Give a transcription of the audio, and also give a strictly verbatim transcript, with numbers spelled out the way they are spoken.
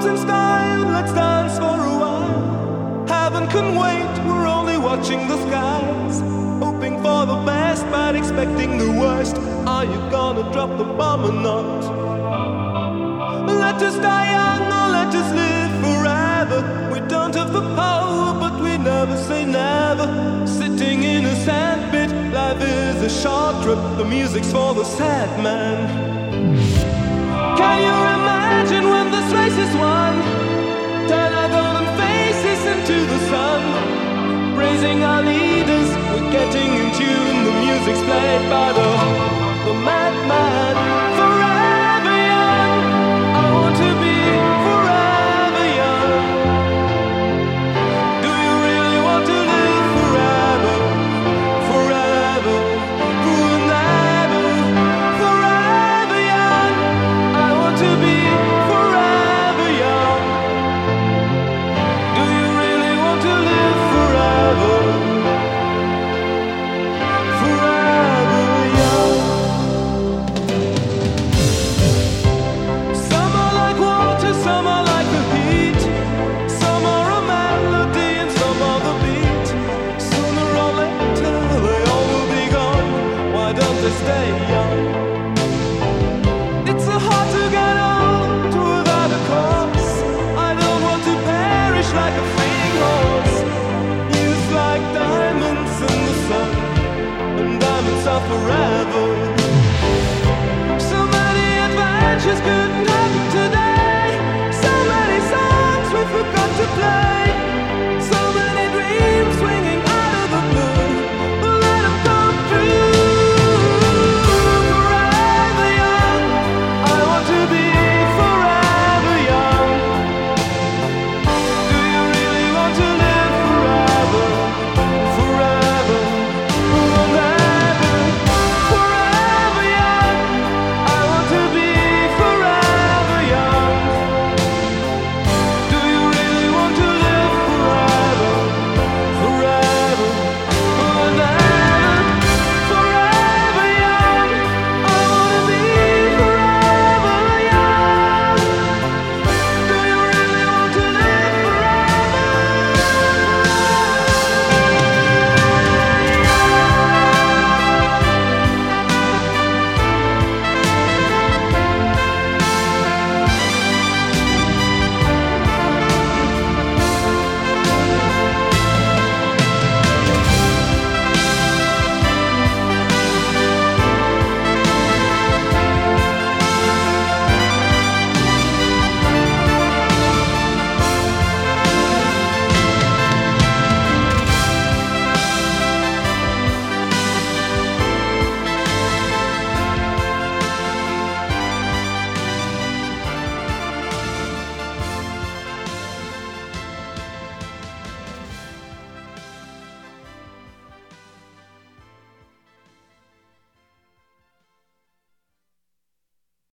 arms in style, let's dance for a while. Heaven can wait, we're only watching the skies. Hoping for the best, but expecting the worst. Are you gonna drop the bomb or not? Let us die young or let us live forever. We don't have the power, but we never say never. Sitting in a sandpit, life is a short trip. The music's for the sad man. Can you imagine when this race is won? Turn our golden faces into the sun. Praising our leaders, we're getting in tune. The music's played by the, the madman.